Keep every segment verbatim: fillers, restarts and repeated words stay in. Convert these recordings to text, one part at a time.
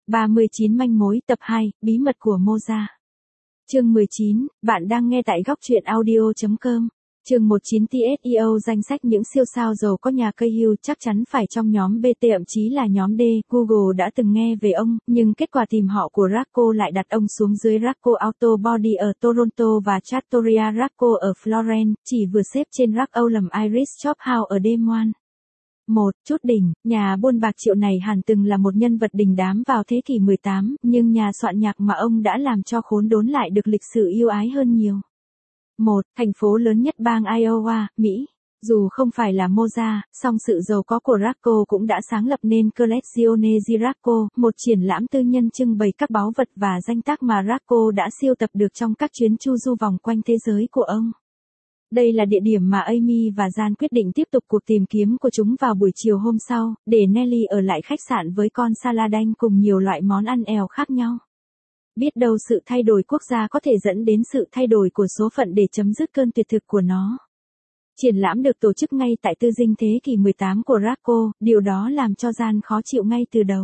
ba mươi chín manh mối tập hai, bí mật của Moza. Chương mười chín, bạn đang nghe tại góc truyện audio chấm com. Chương mười chín tê ét e o danh sách những siêu sao giàu có nhà cây hưu chắc chắn phải trong nhóm bê tê thậm chí là nhóm D. Google đã từng nghe về ông, nhưng kết quả tìm họ của Racco lại đặt ông xuống dưới Racco Auto Body ở Toronto và Trattoria Racco ở Florence, chỉ vừa xếp trên Racco lầm Iris Shop House ở Des Moines. một. Chút đỉnh, nhà buôn bạc triệu này hẳn từng là một nhân vật đình đám vào thế kỷ mười tám, nhưng nhà soạn nhạc mà ông đã làm cho khốn đốn lại được lịch sử yêu ái hơn nhiều. một. Thành phố lớn nhất bang Iowa, Mỹ. Dù không phải là Moza, song sự giàu có của Racco cũng đã sáng lập nên Collezione di Racco, một triển lãm tư nhân trưng bày các báu vật và danh tác mà Racco đã siêu tập được trong các chuyến chu du vòng quanh thế giới của ông. Đây là địa điểm mà Amy và Jan quyết định tiếp tục cuộc tìm kiếm của chúng vào buổi chiều hôm sau, để Nellie ở lại khách sạn với con Saladin cùng nhiều loại món ăn èo khác nhau. Biết đâu sự thay đổi quốc gia có thể dẫn đến sự thay đổi của số phận để chấm dứt cơn tuyệt thực của nó. Triển lãm được tổ chức ngay tại tư dinh thế kỷ mười tám của Racco, điều đó làm cho Jan khó chịu ngay từ đầu.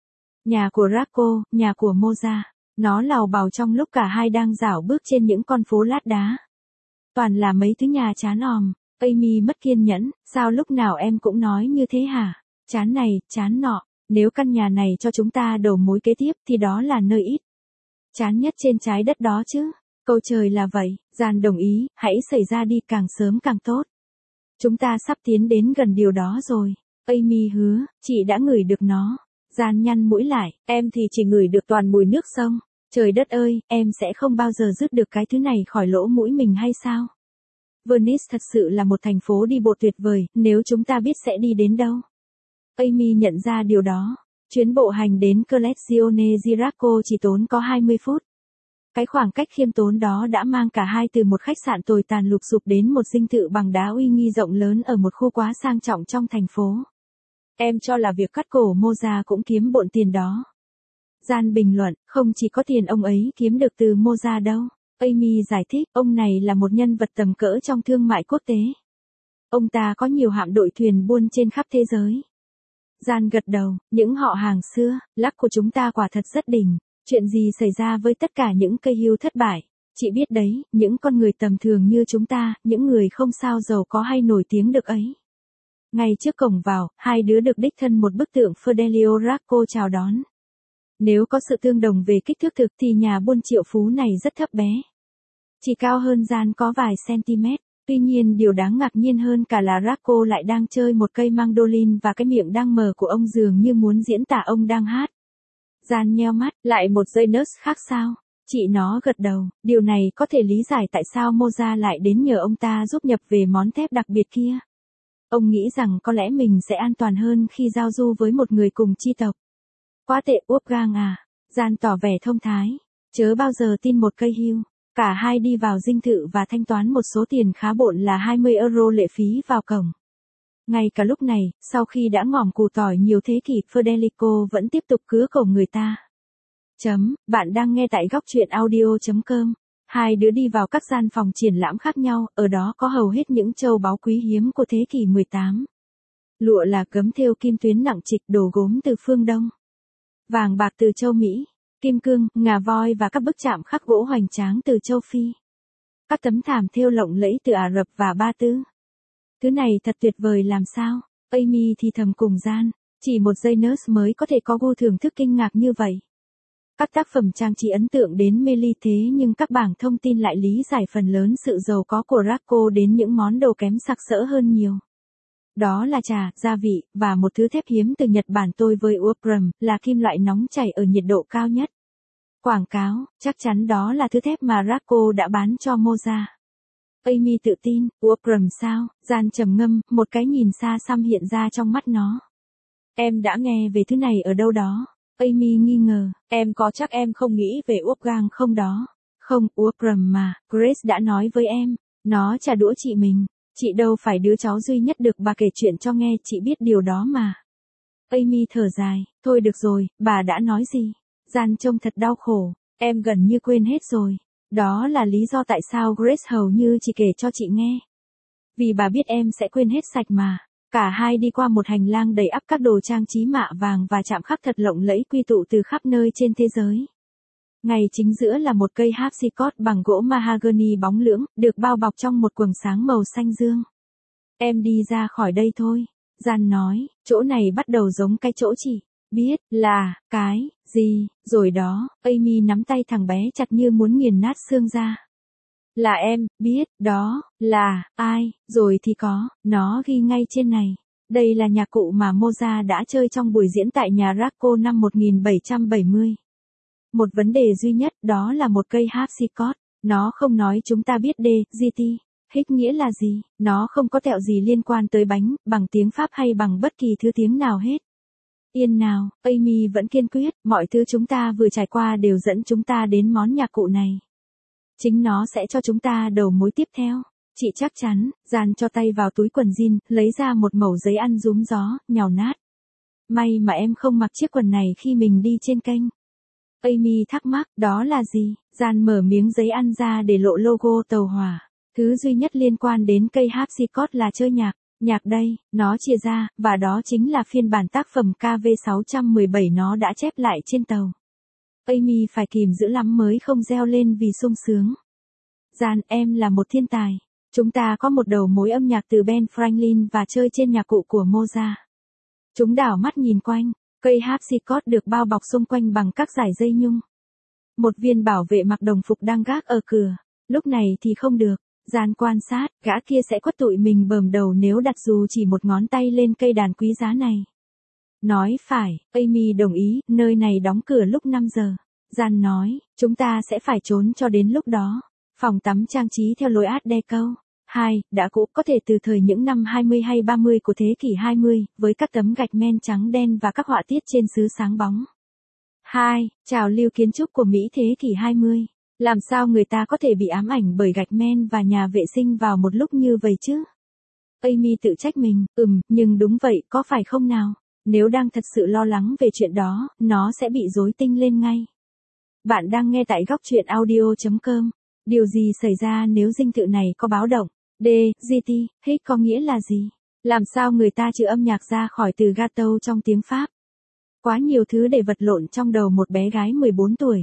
Nhà của Racco, nhà của Moza, nó lào bào trong lúc cả hai đang dạo bước trên những con phố lát đá. Toàn là mấy thứ nhà chán òm. Amy mất kiên nhẫn, sao lúc nào em cũng nói như thế hả? Chán này, chán nọ, nếu căn nhà này cho chúng ta đầu mối kế tiếp thì đó là nơi ít chán nhất trên trái đất đó chứ. Câu trời là vậy, Jan đồng ý, hãy xảy ra đi càng sớm càng tốt. Chúng ta sắp tiến đến gần điều đó rồi. Amy hứa, chị đã ngửi được nó. Jan nhăn mũi lại, em thì chỉ ngửi được toàn mùi nước sông. Trời đất ơi, em sẽ không bao giờ dứt được cái thứ này khỏi lỗ mũi mình hay sao? Venice thật sự là một thành phố đi bộ tuyệt vời, nếu chúng ta biết sẽ đi đến đâu. Amy nhận ra điều đó. Chuyến bộ hành đến Collezione di Racco chỉ tốn có hai mươi phút. Cái khoảng cách khiêm tốn đó đã mang cả hai từ một khách sạn tồi tàn lụp xụp đến một dinh thự bằng đá uy nghi rộng lớn ở một khu quá sang trọng trong thành phố. Em cho là việc cắt cổ Moza cũng kiếm bộn tiền đó. Jan bình luận, không chỉ có tiền ông ấy kiếm được từ Moza đâu. Amy giải thích, ông này là một nhân vật tầm cỡ trong thương mại quốc tế. Ông ta có nhiều hạm đội thuyền buôn trên khắp thế giới. Jan gật đầu, những họ hàng xưa, lắc của chúng ta quả thật rất đỉnh. Chuyện gì xảy ra với tất cả những cây hưu thất bại? Chị biết đấy, những con người tầm thường như chúng ta, những người không sao giàu có hay nổi tiếng được ấy. Ngay trước cổng vào, hai đứa được đích thân một bức tượng Fidelio Racco chào đón. Nếu có sự tương đồng về kích thước thực thì nhà buôn triệu phú này rất thấp bé. Chỉ cao hơn Jan có vài cm. Tuy nhiên điều đáng ngạc nhiên hơn cả là Racco lại đang chơi một cây mandolin và cái miệng đang mở của ông dường như muốn diễn tả ông đang hát. Jan nheo mắt, lại một dây nurse khác sao? Chị nó gật đầu, điều này có thể lý giải tại sao Moza lại đến nhờ ông ta giúp nhập về món thép đặc biệt kia. Ông nghĩ rằng có lẽ mình sẽ an toàn hơn khi giao du với một người cùng chi tộc. Quá tệ Wolfgang à, Jan tỏ vẻ thông thái, chớ bao giờ tin một cây hưu. Cả hai đi vào dinh thự và thanh toán một số tiền khá bộn là hai mươi euro lệ phí vào cổng. Ngay cả lúc này, sau khi đã ngòm củ tỏi nhiều thế kỷ, Federico vẫn tiếp tục cứa cổ người ta. Chấm, bạn đang nghe tại góc truyện audio chấm com. Hai đứa đi vào các gian phòng triển lãm khác nhau, ở đó có hầu hết những châu báu quý hiếm của thế kỷ mười tám. Lụa là gấm thêu kim tuyến nặng trịch, đồ gốm từ phương Đông. Vàng bạc từ châu Mỹ. Kim cương, ngà voi và các bức chạm khắc gỗ hoành tráng từ châu Phi. Các tấm thảm thêu lộng lẫy từ Ả Rập và Ba Tư. Thứ này thật tuyệt vời làm sao? Amy thì thầm cùng Jan, chỉ một giây nurse mới có thể có gu thưởng thức kinh ngạc như vậy. Các tác phẩm trang trí ấn tượng đến mê ly thế nhưng các bảng thông tin lại lý giải phần lớn sự giàu có của Racco đến những món đồ kém sặc sỡ hơn nhiều. Đó là trà, gia vị, và một thứ thép hiếm từ Nhật Bản tôi với Wolfram, là kim loại nóng chảy ở nhiệt độ cao nhất. Quảng cáo, chắc chắn đó là thứ thép mà Racco đã bán cho Moza. Amy tự tin, Wolfram sao? Jan trầm ngâm, một cái nhìn xa xăm hiện ra trong mắt nó. Em đã nghe về thứ này ở đâu đó? Amy nghi ngờ, em có chắc em không nghĩ về Wolfgang không đó? Không, Wolfram mà, Grace đã nói với em, nó trả đũa chị mình. Chị đâu phải đứa cháu duy nhất được bà kể chuyện cho nghe, chị biết điều đó mà. Amy thở dài, thôi được rồi, bà đã nói gì? Jan trông thật đau khổ, em gần như quên hết rồi. Đó là lý do tại sao Grace hầu như chỉ kể cho chị nghe. Vì bà biết em sẽ quên hết sạch mà. Cả hai đi qua một hành lang đầy ắp các đồ trang trí mạ vàng và chạm khắc thật lộng lẫy quy tụ từ khắp nơi trên thế giới. Ngay chính giữa là một cây harpsichord bằng gỗ mahogany bóng lưỡng, được bao bọc trong một quầng sáng màu xanh dương. Em đi ra khỏi đây thôi, Jan nói, chỗ này bắt đầu giống cái chỗ chị biết là cái gì rồi đó. Amy nắm tay thằng bé chặt như muốn nghiền nát xương ra. Là em biết đó là ai, rồi thì có, nó ghi ngay trên này. Đây là nhạc cụ mà Mozart đã chơi trong buổi diễn tại nhà Raco năm một nghìn bảy trăm bảy mươi. Một vấn đề duy nhất đó là một cây harpsichord. Nó không nói chúng ta biết D, G T, Hích nghĩa là gì, nó không có tẹo gì liên quan tới bánh, bằng tiếng Pháp hay bằng bất kỳ thứ tiếng nào hết. Yên nào, Amy vẫn kiên quyết, mọi thứ chúng ta vừa trải qua đều dẫn chúng ta đến món nhạc cụ này. Chính nó sẽ cho chúng ta đầu mối tiếp theo. Chị chắc chắn. Jan cho tay vào túi quần jean, lấy ra một mẩu giấy ăn rúm gió, nhào nát. May mà em không mặc chiếc quần này khi mình đi trên kênh. Amy thắc mắc, đó là gì? Jan mở miếng giấy ăn ra để lộ logo tàu hỏa. Thứ duy nhất liên quan đến cây harpsichord là chơi nhạc. Nhạc đây, nó chia ra, và đó chính là phiên bản tác phẩm K V sáu một bảy nó đã chép lại trên tàu. Amy phải kìm giữ lắm mới không reo lên vì sung sướng. Jan, em là một thiên tài. Chúng ta có một đầu mối âm nhạc từ Ben Franklin và chơi trên nhạc cụ của Mozart. Chúng đảo mắt nhìn quanh, cây harpsichord được bao bọc xung quanh bằng các dải dây nhung. Một viên bảo vệ mặc đồng phục đang gác ở cửa. Lúc này thì không được. Jan quan sát, gã kia sẽ quất tụi mình bờm đầu nếu đặt dù chỉ một ngón tay lên cây đàn quý giá này. Nói phải, Amy đồng ý, nơi này đóng cửa lúc năm giờ. Jan nói, chúng ta sẽ phải trốn cho đến lúc đó. Phòng tắm trang trí theo lối Art Deco. hai. Đã cũ, có thể từ thời những năm hai mươi hay ba mươi của thế kỷ hai mươi, với các tấm gạch men trắng đen và các họa tiết trên sứ sáng bóng. hai. Trào lưu kiến trúc của Mỹ thế kỷ hai mươi. Làm sao người ta có thể bị ám ảnh bởi gạch men và nhà vệ sinh vào một lúc như vậy chứ? Amy tự trách mình, ừm, nhưng đúng vậy, có phải không nào? Nếu đang thật sự lo lắng về chuyện đó, nó sẽ bị rối tinh lên ngay. Bạn đang nghe tại góc truyện audio chấm com. Điều gì xảy ra nếu dinh thự này có báo động? D, G T, Hích có nghĩa là gì? Làm sao người ta trừ âm nhạc ra khỏi từ gâteau trong tiếng Pháp? Quá nhiều thứ để vật lộn trong đầu một bé gái mười bốn tuổi.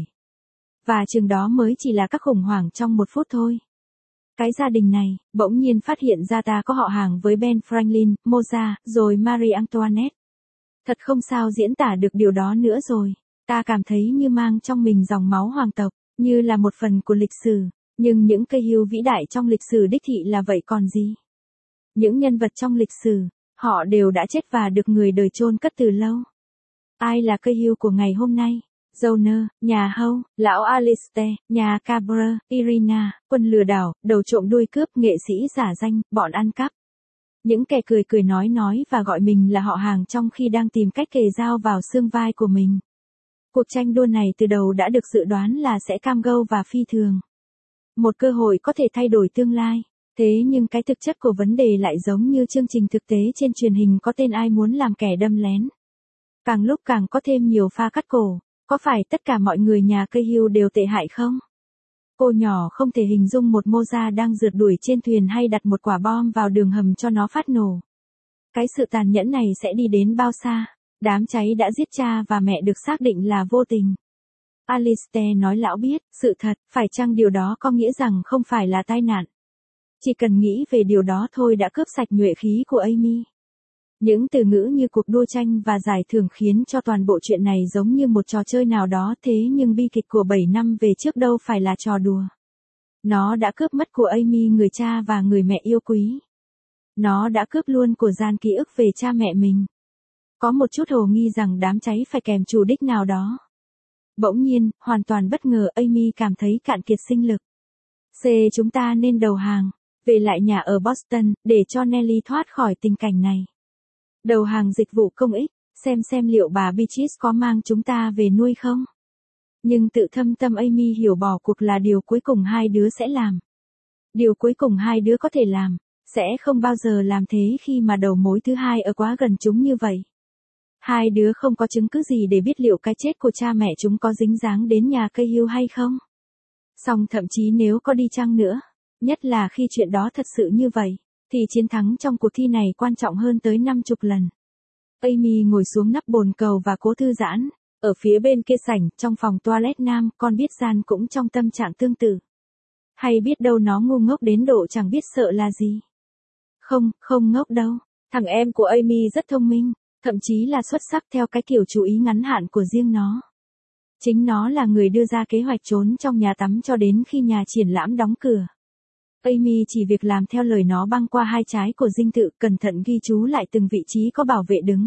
Và chừng đó mới chỉ là các khủng hoảng trong một phút thôi. Cái gia đình này, bỗng nhiên phát hiện ra ta có họ hàng với Ben Franklin, Mozart, rồi Marie Antoinette. Thật không sao diễn tả được điều đó nữa rồi. Ta cảm thấy như mang trong mình dòng máu hoàng tộc, như là một phần của lịch sử. Nhưng những cây hưu vĩ đại trong lịch sử đích thị là vậy còn gì? Những nhân vật trong lịch sử, họ đều đã chết và được người đời chôn cất từ lâu. Ai là cây hưu của ngày hôm nay? Joner, nhà Hâu, lão Alistair, nhà Cabra, Irina, quân lừa đảo, đầu trộm đuôi cướp, nghệ sĩ giả danh, bọn ăn cắp. Những kẻ cười cười nói nói và gọi mình là họ hàng trong khi đang tìm cách kề dao vào xương vai của mình. Cuộc tranh đua này từ đầu đã được dự đoán là sẽ cam go và phi thường. Một cơ hội có thể thay đổi tương lai. Thế nhưng cái thực chất của vấn đề lại giống như chương trình thực tế trên truyền hình có tên Ai muốn làm kẻ đâm lén. Càng lúc càng có thêm nhiều pha cắt cổ. Có phải tất cả mọi người nhà cây hưu đều tệ hại không? Cô nhỏ không thể hình dung một Mozart đang rượt đuổi trên thuyền hay đặt một quả bom vào đường hầm cho nó phát nổ. Cái sự tàn nhẫn này sẽ đi đến bao xa? Đám cháy đã giết cha và mẹ được xác định là vô tình. Alistair nói lão biết, sự thật, phải chăng điều đó có nghĩa rằng không phải là tai nạn? Chỉ cần nghĩ về điều đó thôi đã cướp sạch nhuệ khí của Amy. Những từ ngữ như cuộc đua tranh và giải thưởng khiến cho toàn bộ chuyện này giống như một trò chơi nào đó, thế nhưng bi kịch của bảy năm về trước đâu phải là trò đùa. Nó đã cướp mất của Amy người cha và người mẹ yêu quý. Nó đã cướp luôn của Jan ký ức về cha mẹ mình. Có một chút hồ nghi rằng đám cháy phải kèm chủ đích nào đó. Bỗng nhiên, hoàn toàn bất ngờ Amy cảm thấy cạn kiệt sinh lực. C. Chúng ta nên đầu hàng, về lại nhà ở Boston, để cho Nelly thoát khỏi tình cảnh này. Đầu hàng dịch vụ công ích, xem xem liệu bà Beatrice có mang chúng ta về nuôi không? Nhưng tự thâm tâm Amy hiểu bỏ cuộc là điều cuối cùng hai đứa sẽ làm. Điều cuối cùng hai đứa có thể làm, sẽ không bao giờ làm thế khi mà đầu mối thứ hai ở quá gần chúng như vậy. Hai đứa không có chứng cứ gì để biết liệu cái chết của cha mẹ chúng có dính dáng đến nhà cây hưu hay không. Song thậm chí nếu có đi chăng nữa, nhất là khi chuyện đó thật sự như vậy, thì chiến thắng trong cuộc thi này quan trọng hơn tới năm mươi lần. Amy ngồi xuống nắp bồn cầu và cố thư giãn. Ở phía bên kia sảnh, trong phòng toilet nam, con biết Jan cũng trong tâm trạng tương tự. Hay biết đâu nó ngu ngốc đến độ chẳng biết sợ là gì. Không, không ngốc đâu. Thằng em của Amy rất thông minh, thậm chí là xuất sắc theo cái kiểu chú ý ngắn hạn của riêng nó. Chính nó là người đưa ra kế hoạch trốn trong nhà tắm cho đến khi nhà triển lãm đóng cửa. Amy chỉ việc làm theo lời nó băng qua hai trái của dinh thự, cẩn thận ghi chú lại từng vị trí có bảo vệ đứng.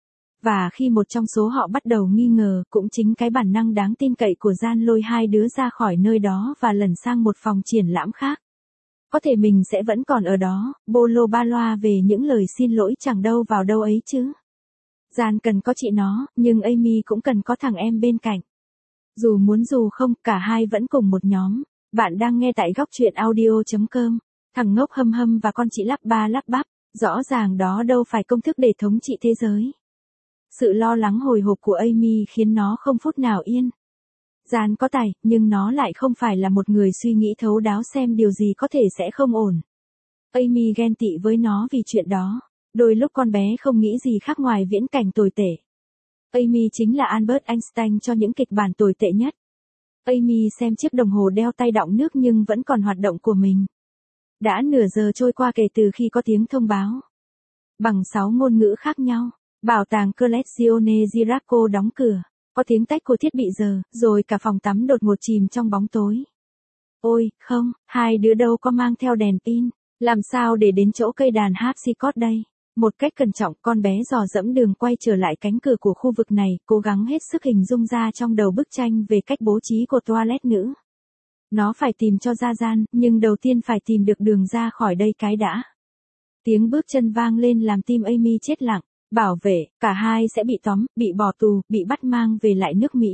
Và khi một trong số họ bắt đầu nghi ngờ, cũng chính cái bản năng đáng tin cậy của Jan lôi hai đứa ra khỏi nơi đó và lẩn sang một phòng triển lãm khác. Có thể mình sẽ vẫn còn ở đó, bô lô ba loa về những lời xin lỗi chẳng đâu vào đâu ấy chứ. Jan cần có chị nó, nhưng Amy cũng cần có thằng em bên cạnh. Dù muốn dù không, cả hai vẫn cùng một nhóm. Bạn đang nghe tại góc truyện audio chấm com. Thằng ngốc hâm hâm và con chị lắp ba lắp bắp, rõ ràng đó đâu phải công thức để thống trị thế giới. Sự lo lắng hồi hộp của Amy khiến nó không phút nào yên. Jan có tài, nhưng nó lại không phải là một người suy nghĩ thấu đáo xem điều gì có thể sẽ không ổn. Amy ghen tị với nó vì chuyện đó. Đôi lúc con bé không nghĩ gì khác ngoài viễn cảnh tồi tệ. Amy chính là Albert Einstein cho những kịch bản tồi tệ nhất. Amy xem chiếc đồng hồ đeo tay đọng nước nhưng vẫn còn hoạt động của mình. Đã nửa giờ trôi qua kể từ khi có tiếng thông báo. Bằng sáu ngôn ngữ khác nhau, bảo tàng Collezione Giraco đóng cửa. Có tiếng tách của thiết bị giờ, rồi cả phòng tắm đột ngột chìm trong bóng tối. Ôi, không, hai đứa đâu có mang theo đèn pin. Làm sao để đến chỗ cây đàn harpsichord đây? Một cách cẩn trọng, con bé dò dẫm đường quay trở lại cánh cửa của khu vực này, cố gắng hết sức hình dung ra trong đầu bức tranh về cách bố trí của toilet nữ. Nó phải tìm cho ra Jan, nhưng đầu tiên phải tìm được đường ra khỏi đây cái đã. Tiếng bước chân vang lên làm tim Amy chết lặng. Bảo vệ, cả hai sẽ bị tóm, bị bỏ tù, bị bắt mang về lại nước Mỹ.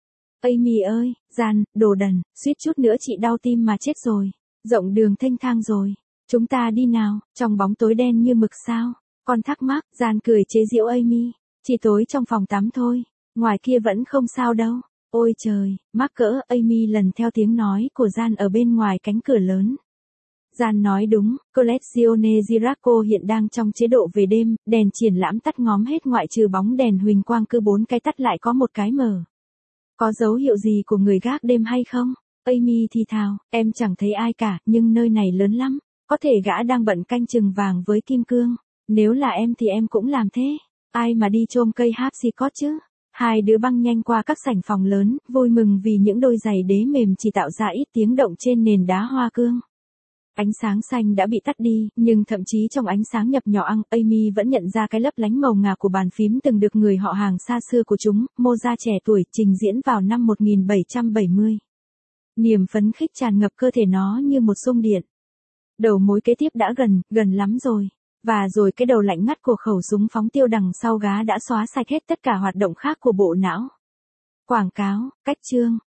Amy ơi, Jan, đồ đần, suýt chút nữa chị đau tim mà chết rồi. Rộng đường thênh thang rồi. Chúng ta đi nào, trong bóng tối đen như mực sao? Con thắc mắc, Jan cười chế giễu Amy. Chỉ tối trong phòng tắm thôi, ngoài kia vẫn không sao đâu. Ôi trời, mắc cỡ, Amy lần theo tiếng nói của Jan ở bên ngoài cánh cửa lớn. Jan nói đúng, Collezione Giraco hiện đang trong chế độ về đêm, đèn triển lãm tắt ngóm hết ngoại trừ bóng đèn huỳnh quang, cứ bốn cái tắt lại có một cái mở. Có dấu hiệu gì của người gác đêm hay không? Amy thì thào, em chẳng thấy ai cả, nhưng nơi này lớn lắm, có thể gã đang bận canh chừng vàng với kim cương. Nếu là em thì em cũng làm thế. Ai mà đi chôm cây harpsichord chứ? Hai đứa băng nhanh qua các sảnh phòng lớn, vui mừng vì những đôi giày đế mềm chỉ tạo ra ít tiếng động trên nền đá hoa cương. Ánh sáng xanh đã bị tắt đi, nhưng thậm chí trong ánh sáng nhập nhỏ ăng, Amy vẫn nhận ra cái lấp lánh màu ngà của bàn phím từng được người họ hàng xa xưa của chúng, Mozart trẻ tuổi, trình diễn vào năm một nghìn bảy trăm bảy mươi. Niềm phấn khích tràn ngập cơ thể nó như một xung điện. Đầu mối kế tiếp đã gần, gần lắm rồi. Và rồi cái đầu lạnh ngắt của khẩu súng phóng tiêu đằng sau gá đã xóa sạch hết tất cả hoạt động khác của bộ não. Quảng cáo, cách chương.